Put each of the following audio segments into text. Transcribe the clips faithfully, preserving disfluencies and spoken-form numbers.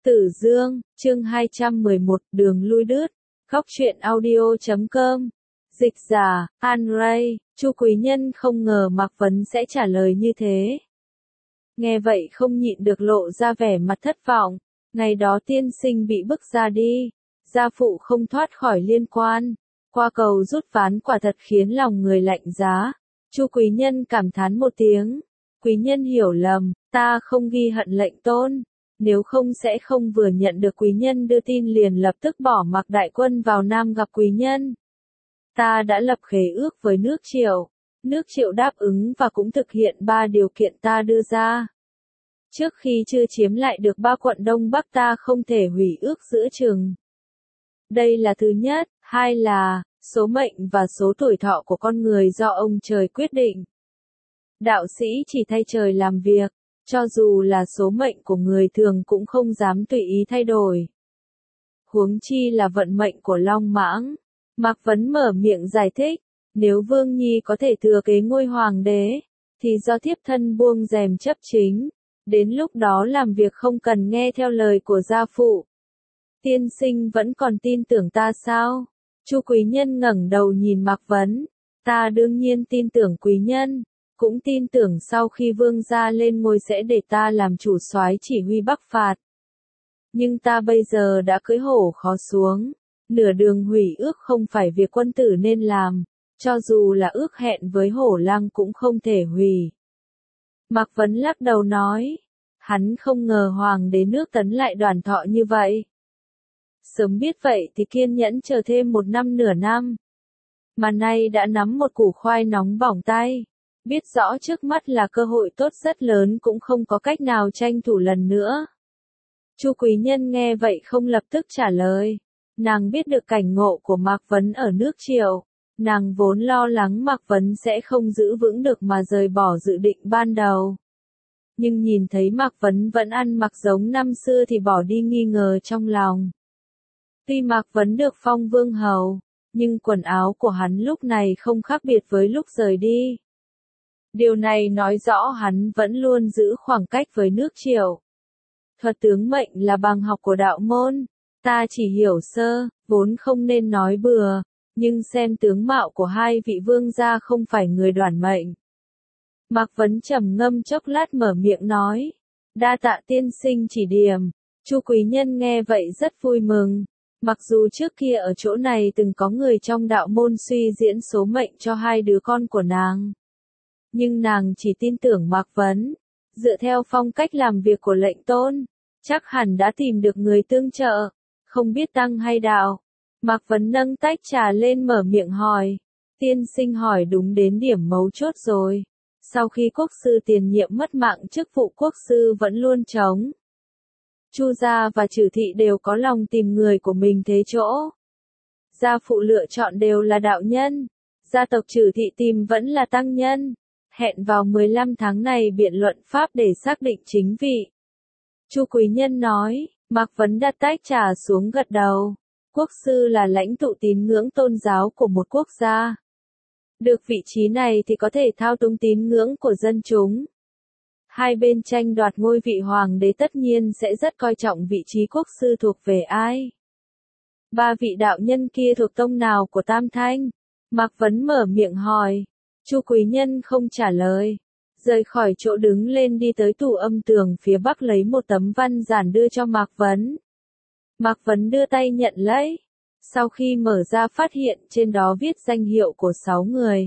Tử Dương, chương hai trăm mười một, đường lui đứt. Góc truyện audio chấm com. Dịch giả, An Ray. Chu Quý Nhân không ngờ Mạc Vấn sẽ trả lời như thế. Nghe vậy không nhịn được lộ ra vẻ mặt thất vọng. Ngày đó tiên sinh bị bức ra đi. Gia phụ không thoát khỏi liên quan. Qua cầu rút ván quả thật khiến lòng người lạnh giá. Chu Quý Nhân cảm thán một tiếng. Quý Nhân hiểu lầm, ta không ghi hận lệnh tôn. Nếu không sẽ không vừa nhận được quý nhân đưa tin liền lập tức bỏ mặc đại quân vào Nam gặp quý nhân. Ta đã lập khế ước với nước Triệu. Nước Triệu đáp ứng và cũng thực hiện ba điều kiện ta đưa ra. Trước khi chưa chiếm lại được ba quận Đông Bắc ta không thể hủy ước giữa chừng. Đây là thứ nhất. Hai là, số mệnh và số tuổi thọ của con người do ông trời quyết định. Đạo sĩ chỉ thay trời làm việc. Cho dù là số mệnh của người thường cũng không dám tùy ý thay đổi. Huống chi là vận mệnh của Long Mãng. Mạc Vấn mở miệng giải thích, nếu Vương Nhi có thể thừa kế ngôi hoàng đế, thì do thiếp thân buông rèm chấp chính, đến lúc đó làm việc không cần nghe theo lời của gia phụ. Tiên sinh vẫn còn tin tưởng ta sao? Chu Quý Nhân ngẩng đầu nhìn Mạc Vấn, ta đương nhiên tin tưởng quý nhân. Cũng tin tưởng sau khi vương gia lên ngôi sẽ để ta làm chủ soái chỉ huy bắc phạt. Nhưng ta bây giờ đã cưỡi hổ khó xuống. Nửa đường hủy ước không phải việc quân tử nên làm. Cho dù là ước hẹn với hổ lang cũng không thể hủy. Mạc Vấn lắc đầu nói. Hắn không ngờ hoàng đế nước Tấn lại đoàn thọ như vậy. Sớm biết vậy thì kiên nhẫn chờ thêm một năm nửa năm. Mà nay đã nắm một củ khoai nóng bỏng tay. Biết rõ trước mắt là cơ hội tốt rất lớn cũng không có cách nào tranh thủ lần nữa. Chu Quý Nhân nghe vậy không lập tức trả lời. Nàng biết được cảnh ngộ của Mạc Vấn ở nước Triệu. Nàng vốn lo lắng Mạc Vấn sẽ không giữ vững được mà rời bỏ dự định ban đầu. Nhưng nhìn thấy Mạc Vấn vẫn ăn mặc giống năm xưa thì bỏ đi nghi ngờ trong lòng. Tuy Mạc Vấn được phong vương hầu, nhưng quần áo của hắn lúc này không khác biệt với lúc rời đi. Điều này nói rõ hắn vẫn luôn giữ khoảng cách với nước Triệu. Thuật tướng mệnh là bằng học của đạo môn, ta chỉ hiểu sơ, vốn không nên nói bừa, nhưng xem tướng mạo của hai vị vương gia không phải người đoản mệnh. Mạc Vấn trầm ngâm chốc lát mở miệng nói, đa tạ tiên sinh chỉ điểm. Chu Quý Nhân nghe vậy rất vui mừng, mặc dù trước kia ở chỗ này từng có người trong đạo môn suy diễn số mệnh cho hai đứa con của nàng. Nhưng nàng chỉ tin tưởng Mạc Vấn, dựa theo phong cách làm việc của lệnh tôn, chắc hẳn đã tìm được người tương trợ, không biết tăng hay đạo. Mạc Vấn nâng tách trà lên mở miệng hỏi, tiên sinh hỏi đúng đến điểm mấu chốt rồi. Sau khi quốc sư tiền nhiệm mất mạng chức vụ quốc sư vẫn luôn trống. Chu gia và Trử thị đều có lòng tìm người của mình thế chỗ. Gia phụ lựa chọn đều là đạo nhân, gia tộc Trử thị tìm vẫn là tăng nhân. Hẹn vào mười lăm tháng này biện luận pháp để xác định chính vị. Chu Quý Nhân nói, Mạc Vấn đặt tách trà xuống gật đầu. Quốc sư là lãnh tụ tín ngưỡng tôn giáo của một quốc gia. Được vị trí này thì có thể thao túng tín ngưỡng của dân chúng. Hai bên tranh đoạt ngôi vị hoàng đế tất nhiên sẽ rất coi trọng vị trí quốc sư thuộc về ai. Ba vị đạo nhân kia thuộc tông nào của Tam Thanh? Mạc Vấn mở miệng hỏi. Chu Quý Nhân không trả lời, rời khỏi chỗ đứng lên đi tới tủ âm tường phía bắc lấy một tấm văn giản đưa cho Mạc Vấn. Mạc Vấn đưa tay nhận lấy, sau khi mở ra phát hiện trên đó viết danh hiệu của sáu người.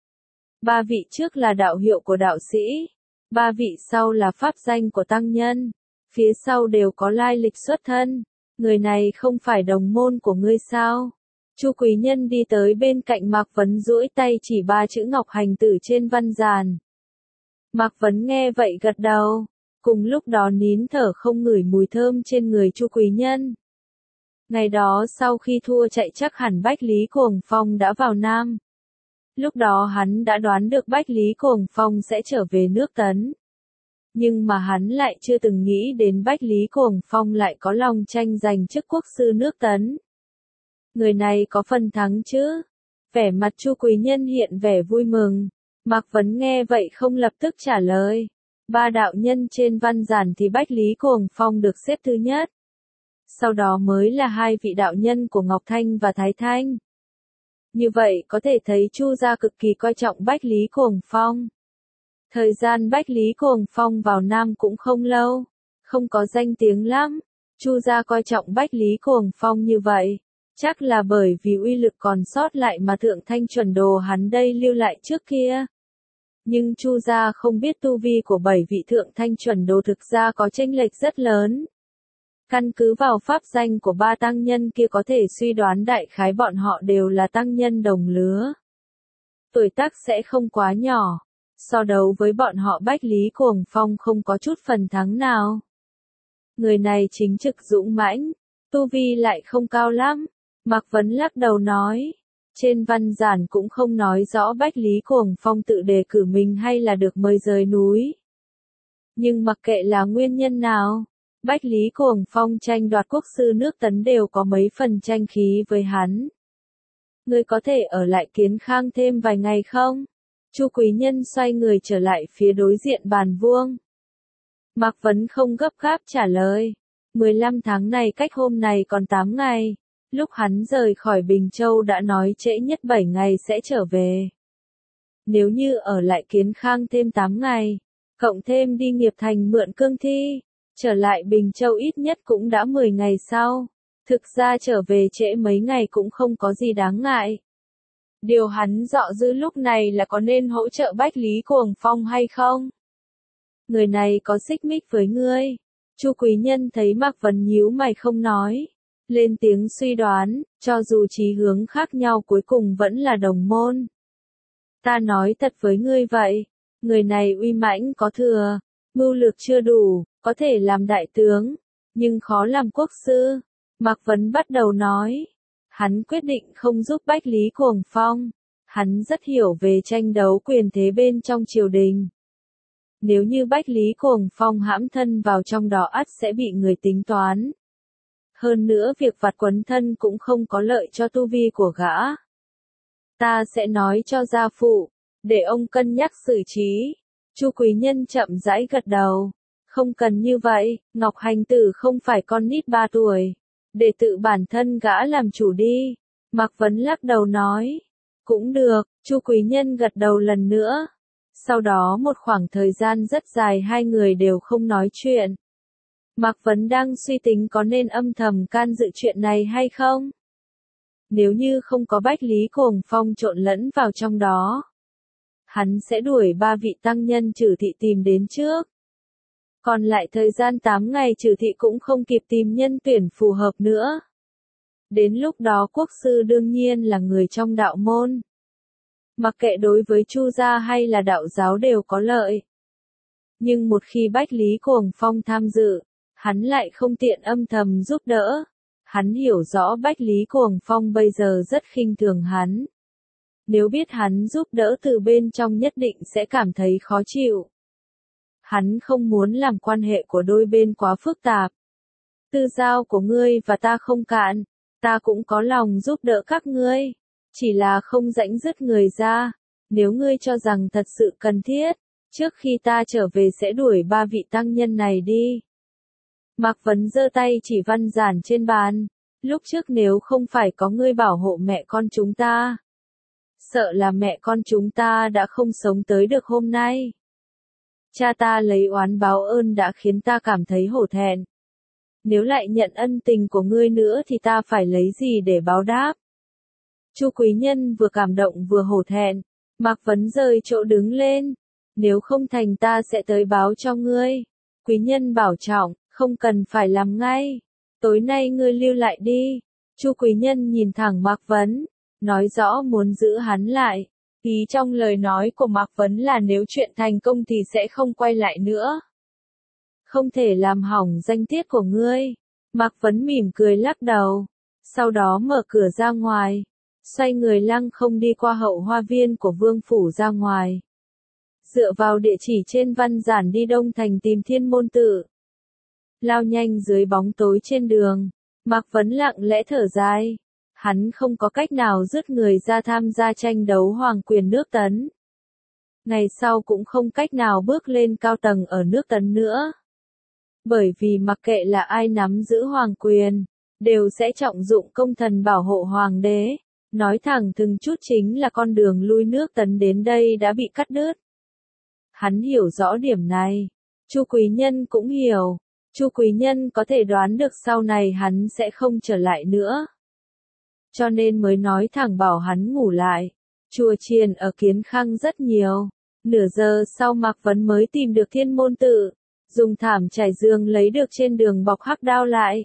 Ba vị trước là đạo hiệu của đạo sĩ, ba vị sau là pháp danh của tăng nhân, phía sau đều có lai lịch xuất thân. Người này không phải đồng môn của ngươi sao? Chu Quý Nhân đi tới bên cạnh Mạc Vấn duỗi tay chỉ ba chữ Ngọc Hành Tử trên văn giản. Mạc Vấn nghe vậy gật đầu, cùng lúc đó nín thở không ngửi mùi thơm trên người Chu Quý Nhân. Ngày đó sau khi thua chạy chắc hẳn Bách Lý Cuồng Phong đã vào Nam. Lúc đó hắn đã đoán được Bách Lý Cuồng Phong sẽ trở về nước Tấn. Nhưng mà hắn lại chưa từng nghĩ đến Bách Lý Cuồng Phong lại có lòng tranh giành chức quốc sư nước Tấn. Người này có phần thắng chứ? Vẻ mặt Chu Quý Nhân hiện vẻ vui mừng. Mạc Vấn nghe vậy không lập tức trả lời. Ba đạo nhân trên văn giản thì Bách Lý Cuồng Phong được xếp thứ nhất. sau đó mới là hai vị đạo nhân của Ngọc Thanh và Thái Thanh. Như vậy có thể thấy Chu gia cực kỳ coi trọng Bách Lý Cuồng Phong. Thời gian Bách Lý Cuồng Phong vào Nam cũng không lâu, không có danh tiếng lắm. Chu gia coi trọng Bách Lý Cuồng Phong như vậy, chắc là bởi vì uy lực còn sót lại mà Thượng Thanh Chuẩn Đồ hắn đây lưu lại trước kia. Nhưng Chu gia không biết tu vi của bảy vị Thượng Thanh Chuẩn Đồ thực ra có chênh lệch rất lớn. Căn cứ vào pháp danh của ba tăng nhân kia có thể suy đoán đại khái bọn họ đều là tăng nhân đồng lứa. Tuổi tác sẽ không quá nhỏ, so đấu với bọn họ Bách Lý Cuồng Phong không có chút phần thắng nào. Người này chính trực dũng mãnh, tu vi lại không cao lắm. Mạc Vấn lắc đầu nói, trên văn giản cũng không nói rõ Bách Lý Cuồng Phong tự đề cử mình hay là được mời rời núi. Nhưng mặc kệ là nguyên nhân nào, Bách Lý Cuồng Phong tranh đoạt quốc sư nước Tấn đều có mấy phần tranh khí với hắn. Ngươi có thể ở lại Kiến Khang thêm vài ngày không? Chu Quý Nhân xoay người trở lại phía đối diện bàn vuông. Mạc Vấn không gấp gáp trả lời. mười lăm tháng này cách hôm này còn tám ngày. Lúc hắn rời khỏi Bình Châu đã nói trễ nhất bảy ngày sẽ trở về. Nếu như ở lại Kiến Khang thêm tám ngày, cộng thêm đi Nghiệp Thành mượn cương thi, trở lại Bình Châu ít nhất cũng đã mười ngày sau. Thực ra trở về trễ mấy ngày cũng không có gì đáng ngại. Điều hắn dọ dư lúc này là có nên hỗ trợ Bách Lý Cuồng Phong hay không? Người này có xích mích với ngươi. Chu Quý Nhân thấy Mạc Vấn nhíu mày không nói. Lên tiếng suy đoán, cho dù chí hướng khác nhau cuối cùng vẫn là đồng môn. Ta nói thật với ngươi vậy, người này uy mãnh có thừa, mưu lược chưa đủ, có thể làm đại tướng, nhưng khó làm quốc sư. Mạc Vấn bắt đầu nói, hắn quyết định không giúp Bách Lý Cuồng Phong, hắn rất hiểu về tranh đấu quyền thế bên trong triều đình. Nếu như Bách Lý Cuồng Phong hãm thân vào trong đó ắt sẽ bị người tính toán. Hơn nữa việc vặt quấn thân cũng không có lợi cho tu vi của gã. Ta sẽ nói cho gia phụ, để ông cân nhắc xử trí. Chu Quý Nhân chậm rãi gật đầu. Không cần như vậy, Ngọc Hành Tử không phải con nít ba tuổi. Để tự bản thân gã làm chủ đi. Mạc Vấn lắc đầu nói. Cũng được, Chu Quý Nhân gật đầu lần nữa. Sau đó một khoảng thời gian rất dài hai người đều không nói chuyện. Mạc Vấn đang suy tính có nên âm thầm can dự chuyện này hay không? Nếu như không có Bách Lý Cuồng Phong trộn lẫn vào trong đó, hắn sẽ đuổi ba vị tăng nhân Trử Thị tìm đến trước. Còn lại thời gian tám ngày Trử Thị cũng không kịp tìm nhân tuyển phù hợp nữa. Đến lúc đó quốc sư đương nhiên là người trong đạo môn. Mặc kệ đối với Chu gia hay là đạo giáo đều có lợi. Nhưng một khi Bách Lý Cuồng Phong tham dự, hắn lại không tiện âm thầm giúp đỡ. Hắn hiểu rõ Bách Lý Cuồng Phong bây giờ rất khinh thường hắn. Nếu biết hắn giúp đỡ từ bên trong nhất định sẽ cảm thấy khó chịu. Hắn không muốn làm quan hệ của đôi bên quá phức tạp. Tư giao của ngươi và ta không cạn, ta cũng có lòng giúp đỡ các ngươi. Chỉ là không rãnh dứt người ra. Nếu ngươi cho rằng thật sự cần thiết, trước khi ta trở về sẽ đuổi ba vị tăng nhân này đi. Mạc Vấn giơ tay chỉ văn giản trên bàn. Lúc trước nếu không phải có ngươi bảo hộ mẹ con chúng ta, sợ là mẹ con chúng ta đã không sống tới được hôm nay. Cha ta lấy oán báo ơn đã khiến ta cảm thấy hổ thẹn. Nếu lại nhận ân tình của ngươi nữa thì ta phải lấy gì để báo đáp? Chu Quý Nhân vừa cảm động vừa hổ thẹn. Mạc Vấn rời chỗ đứng lên. Nếu không thành ta sẽ tới báo cho ngươi. Quý Nhân bảo trọng, không cần phải làm ngay. Tối nay ngươi lưu lại đi. Chu Quý Nhân nhìn thẳng Mạc Vấn, nói rõ muốn giữ hắn lại. Ý trong lời nói của Mạc Vấn là nếu chuyện thành công thì sẽ không quay lại nữa. Không thể làm hỏng danh tiết của ngươi. Mạc Vấn mỉm cười lắc đầu. Sau đó mở cửa ra ngoài. Xoay người lăng không đi qua hậu hoa viên của vương phủ ra ngoài. Dựa vào địa chỉ trên văn giản đi Đông Thành tìm Thiên Môn Tự. Lao nhanh dưới bóng tối trên đường. Mạc Vấn lặng lẽ thở dài. Hắn không có cách nào dứt người ra tham gia tranh đấu hoàng quyền nước Tấn. Ngày sau cũng không cách nào bước lên cao tầng ở nước Tấn nữa. Bởi vì mặc kệ là ai nắm giữ hoàng quyền, đều sẽ trọng dụng công thần bảo hộ hoàng đế. Nói thẳng thừng chút chính là con đường lui nước Tấn đến đây đã bị cắt đứt. Hắn hiểu rõ điểm này. Chu Quý Nhân cũng hiểu. Chu Quý Nhân có thể đoán được sau này hắn sẽ không trở lại nữa. Cho nên mới nói thẳng bảo hắn ngủ lại. Chùa chiền ở Kiến Khang rất nhiều. Nửa giờ sau Mạc Vấn mới tìm được Thiên Môn Tự. Dùng thảm trải giường lấy được trên đường bọc hắc đao lại.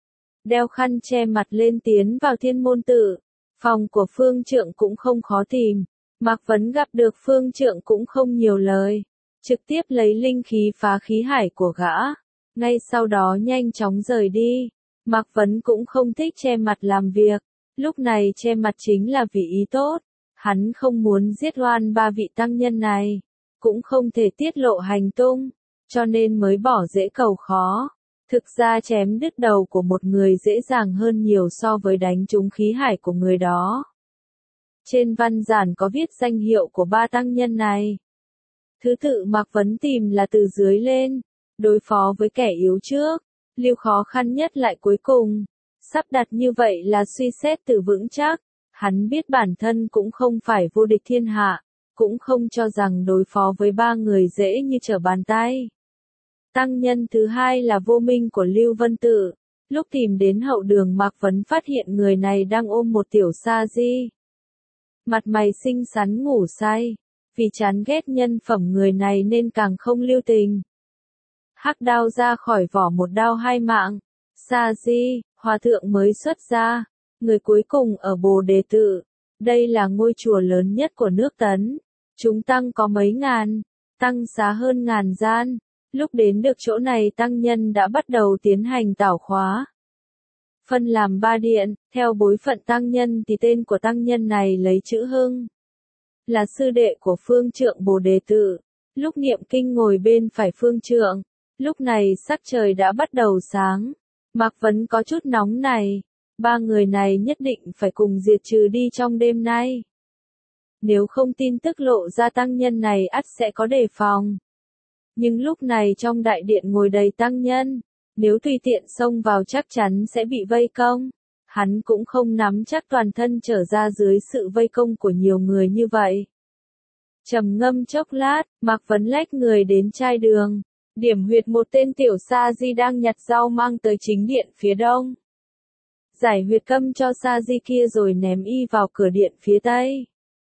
Đeo khăn che mặt lên tiến vào Thiên Môn Tự. Phòng của Phương Trượng cũng không khó tìm. Mạc Vấn gặp được Phương Trượng cũng không nhiều lời. Trực tiếp lấy linh khí phá khí hải của gã. Ngay sau đó nhanh chóng rời đi. Mạc Vấn cũng không thích che mặt làm việc. Lúc này che mặt chính là vì ý tốt. Hắn không muốn giết oan ba vị tăng nhân này. Cũng không thể tiết lộ hành tung. Cho nên mới bỏ dễ cầu khó. Thực ra chém đứt đầu của một người dễ dàng hơn nhiều so với đánh trúng khí hải của người đó. Trên văn giản có viết danh hiệu của ba tăng nhân này. Thứ tự Mạc Vấn tìm là từ dưới lên. Đối phó với kẻ yếu trước. Lưu khó khăn nhất lại cuối cùng. Sắp đặt như vậy là suy xét từ vững chắc. Hắn biết bản thân cũng không phải vô địch thiên hạ. Cũng không cho rằng đối phó với ba người dễ như trở bàn tay. Tăng nhân thứ hai là Vô Minh của Lưu Vân Tự. Lúc tìm đến hậu đường Mạc Vấn phát hiện người này đang ôm một tiểu sa di. Mặt mày xinh xắn ngủ say. Vì chán ghét nhân phẩm người này nên càng không lưu tình. Hắc đao ra khỏi vỏ một đao hai mạng. Sa di, hòa thượng mới xuất ra. Người cuối cùng ở Bồ Đề Tự. Đây là ngôi chùa lớn nhất của nước Tấn. Chúng tăng có mấy ngàn. Tăng xá hơn ngàn gian. Lúc đến được chỗ này tăng nhân đã bắt đầu tiến hành tảo khóa. Phân làm ba điện, theo bối phận tăng nhân thì tên của tăng nhân này lấy chữ Hưng. Là sư đệ của Phương Trượng Bồ Đề Tự. Lúc niệm kinh ngồi bên phải Phương Trượng. Lúc này sắc trời đã bắt đầu sáng. Mạc Vấn có chút nóng này. Ba người này nhất định phải cùng diệt trừ đi trong đêm nay. Nếu không tin tức lộ ra tăng nhân này ắt sẽ có đề phòng. Nhưng lúc này trong đại điện ngồi đầy tăng nhân, nếu tùy tiện xông vào chắc chắn sẽ bị vây công. Hắn cũng không nắm chắc toàn thân trở ra dưới sự vây công của nhiều người như vậy. Trầm ngâm chốc lát, Mạc Vấn lách người đến trai đường, điểm huyệt một tên tiểu sa di đang nhặt rau mang tới chính điện phía đông. Giải huyệt câm cho sa di kia rồi ném y vào cửa điện phía tây.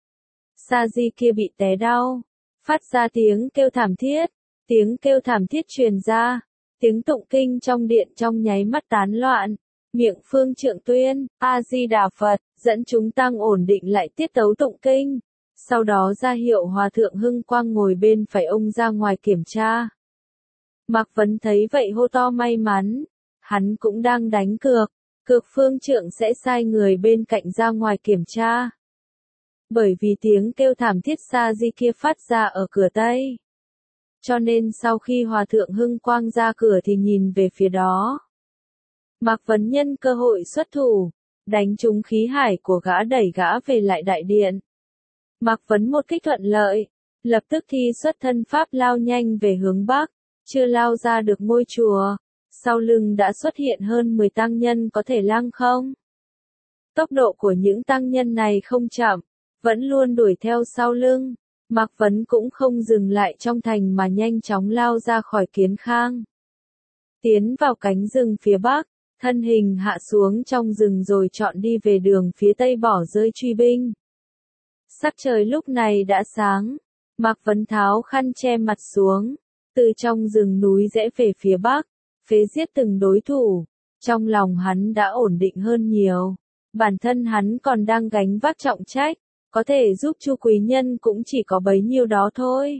Sa di kia bị té đau, phát ra tiếng kêu thảm thiết. Tiếng kêu thảm thiết truyền ra, tiếng tụng kinh trong điện trong nháy mắt tán loạn. Miệng Phương Trượng tuyên, A-di-đà Phật, dẫn chúng tăng ổn định lại tiết tấu tụng kinh. Sau đó ra hiệu Hòa thượng Hưng Quang ngồi bên phải ông ra ngoài kiểm tra. Mạc Vấn thấy vậy hô to may mắn. Hắn cũng đang đánh cược, cược Phương Trượng sẽ sai người bên cạnh ra ngoài kiểm tra. Bởi vì tiếng kêu thảm thiết sa di kia phát ra ở cửa Tây. Cho nên sau khi Hòa thượng Hưng Quang ra cửa thì nhìn về phía đó. Mạc Vấn nhân cơ hội xuất thủ, đánh trúng khí hải của gã đẩy gã về lại đại điện. Mạc Vấn một kích thuận lợi, lập tức thi xuất thân pháp lao nhanh về hướng Bắc, chưa lao ra được ngôi chùa, sau lưng đã xuất hiện hơn mười tăng nhân có thể lăng không. Tốc độ của những tăng nhân này không chậm, vẫn luôn đuổi theo sau lưng. Mạc Vấn cũng không dừng lại trong thành mà nhanh chóng lao ra khỏi Kiến Khang. Tiến vào cánh rừng phía Bắc, thân hình hạ xuống trong rừng rồi chọn đi về đường phía Tây bỏ rơi truy binh. Sắc trời lúc này đã sáng, Mạc Vấn tháo khăn che mặt xuống, từ trong rừng núi rẽ về phía Bắc, phế giết từng đối thủ. Trong lòng hắn đã ổn định hơn nhiều, bản thân hắn còn đang gánh vác trọng trách. Có thể giúp Chu Quý Nhân cũng chỉ có bấy nhiêu đó thôi.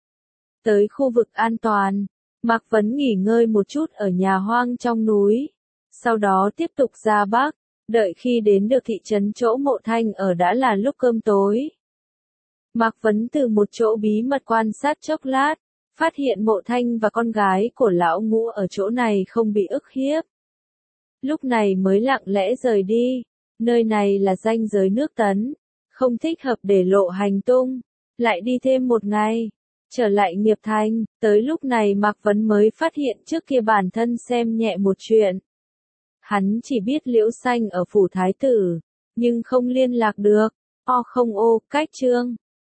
Tới khu vực an toàn, Mạc Vấn nghỉ ngơi một chút ở nhà hoang trong núi. Sau đó tiếp tục ra Bắc, đợi khi đến được thị trấn chỗ Mộ Thanh ở đã là lúc cơm tối. Mạc Vấn từ một chỗ bí mật quan sát chốc lát, phát hiện Mộ Thanh và con gái của lão Ngũ ở chỗ này không bị ức hiếp. Lúc này mới lặng lẽ rời đi, nơi này là ranh giới nước Tấn. Không thích hợp để lộ hành tung, lại đi thêm một ngày. Trở lại nghiệp thành, tới lúc này Mạc Vấn mới phát hiện trước kia bản thân xem nhẹ một chuyện. Hắn chỉ biết Liễu Xanh ở phủ thái tử, nhưng không liên lạc được. O không ô, cách chương.